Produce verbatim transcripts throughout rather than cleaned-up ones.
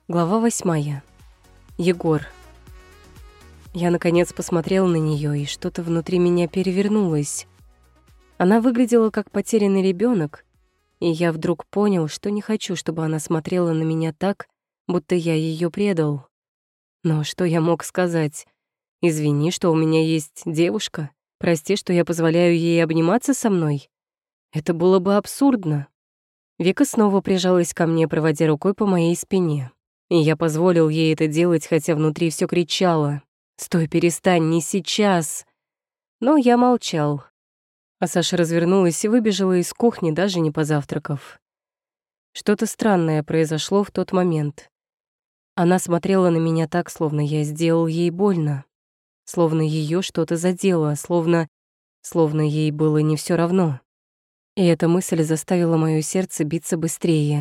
Глава восьмая. Егор. Я, наконец, посмотрел на нее, и что-то внутри меня перевернулось. Она выглядела как потерянный ребенок, и я вдруг понял, что не хочу, чтобы она смотрела на меня так, будто я ее предал. Но что я мог сказать? «Извини, что у меня есть девушка. Прости, что я позволяю ей обниматься со мной». Это было бы абсурдно. Вика снова прижалась ко мне, проводя рукой по моей спине. И я позволил ей это делать, хотя внутри все кричало: «Стой, перестань, не сейчас!» Но я молчал. А Саша развернулась и выбежала из кухни, даже не позавтракав. Что-то странное произошло в тот момент. Она смотрела на меня так, словно я сделал ей больно. Словно ее что-то задело, словно... Словно ей было не все равно. И эта мысль заставила моё сердце биться быстрее.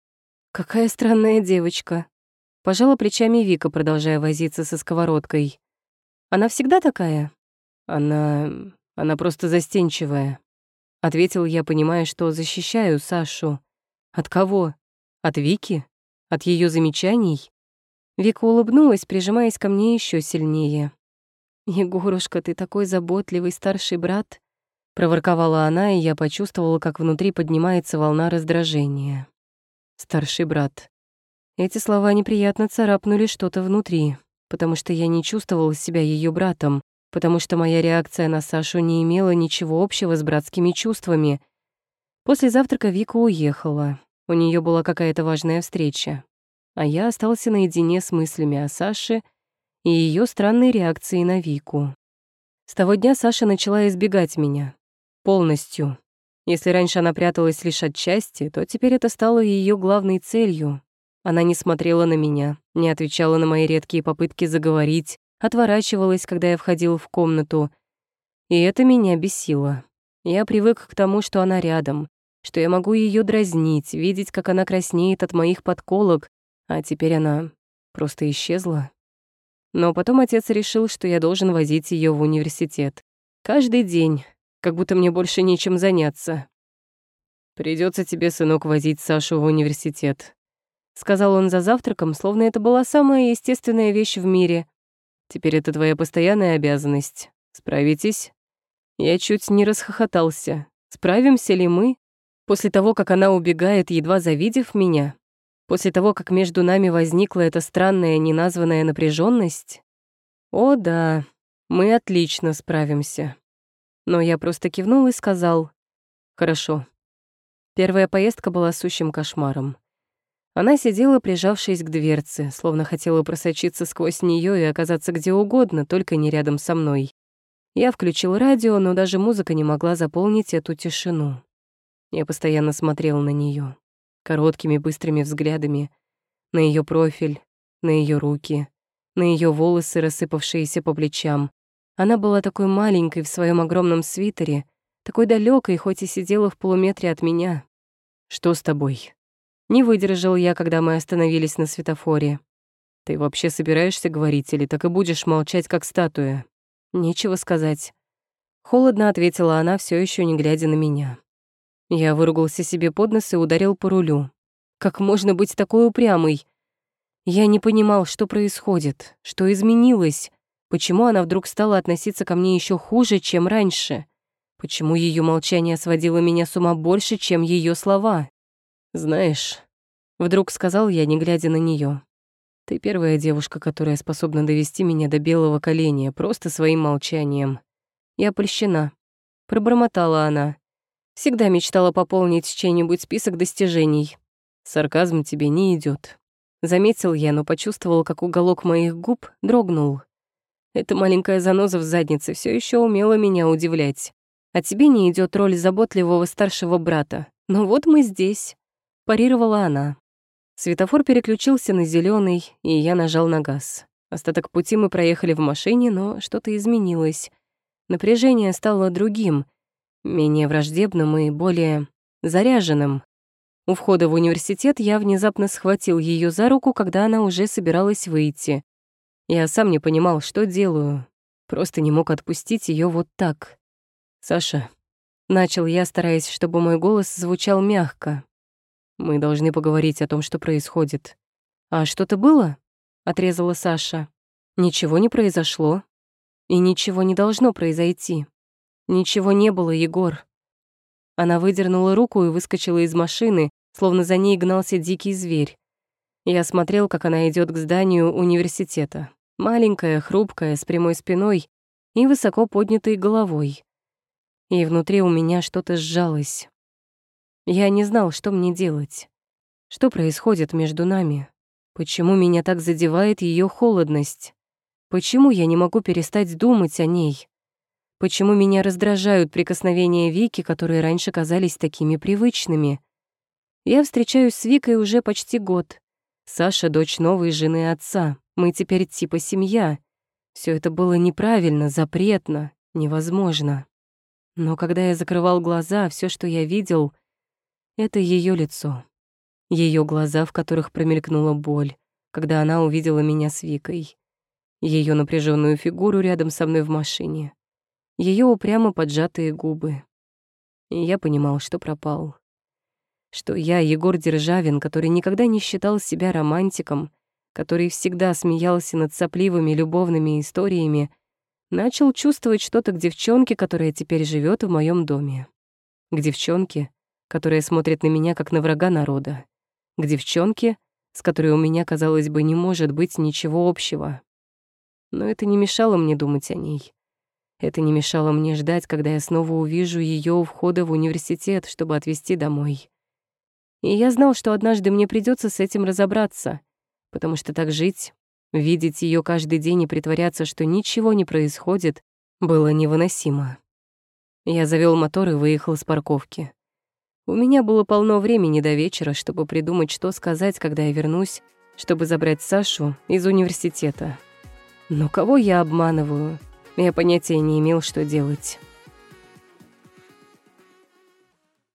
«Какая странная девочка», — пожала плечами Вика, продолжая возиться со сковородкой. «Она всегда такая?» «Она... она просто застенчивая», — ответил я, понимая, что защищаю Сашу. «От кого? От Вики? От ее замечаний?» Вика улыбнулась, прижимаясь ко мне еще сильнее. «Егорушка, ты такой заботливый старший брат», — проворковала она, и я почувствовала, как внутри поднимается волна раздражения. «Старший брат». Эти слова неприятно царапнули что-то внутри, потому что я не чувствовала себя ее братом, потому что моя реакция на Сашу не имела ничего общего с братскими чувствами. После завтрака Вика уехала. У нее была какая-то важная встреча. А я остался наедине с мыслями о Саше и ее странной реакции на Вику. С того дня Саша начала избегать меня. Полностью. Если раньше она пряталась лишь отчасти, то теперь это стало ее главной целью. Она не смотрела на меня, не отвечала на мои редкие попытки заговорить, отворачивалась, когда я входил в комнату. И это меня бесило. Я привык к тому, что она рядом, что я могу ее дразнить, видеть, как она краснеет от моих подколок, а теперь она просто исчезла. Но потом отец решил, что я должен возить ее в университет. Каждый день, как будто мне больше нечем заняться. «Придется тебе, сынок, возить Сашу в университет», — сказал он за завтраком, словно это была самая естественная вещь в мире. «Теперь это твоя постоянная обязанность. Справитесь?» Я чуть не расхохотался. Справимся ли мы? После того, как она убегает, едва завидев меня? После того, как между нами возникла эта странная неназванная напряженность? О да, мы отлично справимся. Но я просто кивнул и сказал: «Хорошо». Первая поездка была сущим кошмаром. Она сидела, прижавшись к дверце, словно хотела просочиться сквозь нее и оказаться где угодно, только не рядом со мной. Я включил радио, но даже музыка не могла заполнить эту тишину. Я постоянно смотрел на нее, короткими быстрыми взглядами, на ее профиль, на ее руки, на ее волосы, рассыпавшиеся по плечам. Она была такой маленькой в своем огромном свитере, такой далекой, хоть и сидела в полуметре от меня. «Что с тобой?» Не выдержал я, когда мы остановились на светофоре. «Ты вообще собираешься говорить или так и будешь молчать, как статуя?» «Нечего сказать». Холодно ответила она, все еще не глядя на меня. Я выругался себе под нос и ударил по рулю. Как можно быть такой упрямой? Я не понимал, что происходит, что изменилось, почему она вдруг стала относиться ко мне еще хуже, чем раньше, почему ее молчание сводило меня с ума больше, чем ее слова. «Знаешь», — вдруг сказал я, не глядя на нее, «ты первая девушка, которая способна довести меня до белого коленя просто своим молчанием. Я польщена», — пробормотала она. «Всегда мечтала пополнить чей-нибудь список достижений. Сарказм тебе не идет. Заметил я, но почувствовал, как уголок моих губ дрогнул. Эта маленькая заноза в заднице все еще умела меня удивлять. А тебе не идет роль заботливого старшего брата. Но вот мы здесь», — парировала она. Светофор переключился на зеленый, и я нажал на газ. Остаток пути мы проехали в машине, но что-то изменилось. Напряжение стало другим, менее враждебным и более заряженным. У входа в университет я внезапно схватил ее за руку, когда она уже собиралась выйти. Я сам не понимал, что делаю. Просто не мог отпустить ее вот так. «Саша», — начал я, стараясь, чтобы мой голос звучал мягко, «мы должны поговорить о том, что происходит. «А что-то было?» — отрезала Саша. «Ничего не произошло. И ничего не должно произойти. Ничего не было, Егор». Она выдернула руку и выскочила из машины, словно за ней гнался дикий зверь. Я смотрел, как она идет к зданию университета. Маленькая, хрупкая, с прямой спиной и высоко поднятой головой. И внутри у меня что-то сжалось. Я не знал, что мне делать. Что происходит между нами? Почему меня так задевает ее холодность? Почему я не могу перестать думать о ней? Почему меня раздражают прикосновения Вики, которые раньше казались такими привычными? Я встречаюсь с Викой уже почти год. Саша — дочь новой жены отца. Мы теперь типа семья. Все это было неправильно, запретно, невозможно. Но когда я закрывал глаза, все, что я видел, — это ее лицо. Ее глаза, в которых промелькнула боль, когда она увидела меня с Викой. Ее напряженную фигуру рядом со мной в машине. Ее упрямо поджатые губы. И я понимал, что пропал. Что я, Егор Державин, который никогда не считал себя романтиком, который всегда смеялся над сопливыми любовными историями, начал чувствовать что-то к девчонке, которая теперь живет в моем доме. К девчонке, которая смотрит на меня как на врага народа. К девчонке, с которой у меня, казалось бы, не может быть ничего общего. Но это не мешало мне думать о ней. Это не мешало мне ждать, когда я снова увижу ее у входа в университет, чтобы отвезти домой. И я знал, что однажды мне придется с этим разобраться, потому что так жить, видеть ее каждый день и притворяться, что ничего не происходит, было невыносимо. Я завел мотор и выехал с парковки. У меня было полно времени до вечера, чтобы придумать, что сказать, когда я вернусь, чтобы забрать Сашу из университета. Но кого я обманываю? Я понятия не имел, что делать.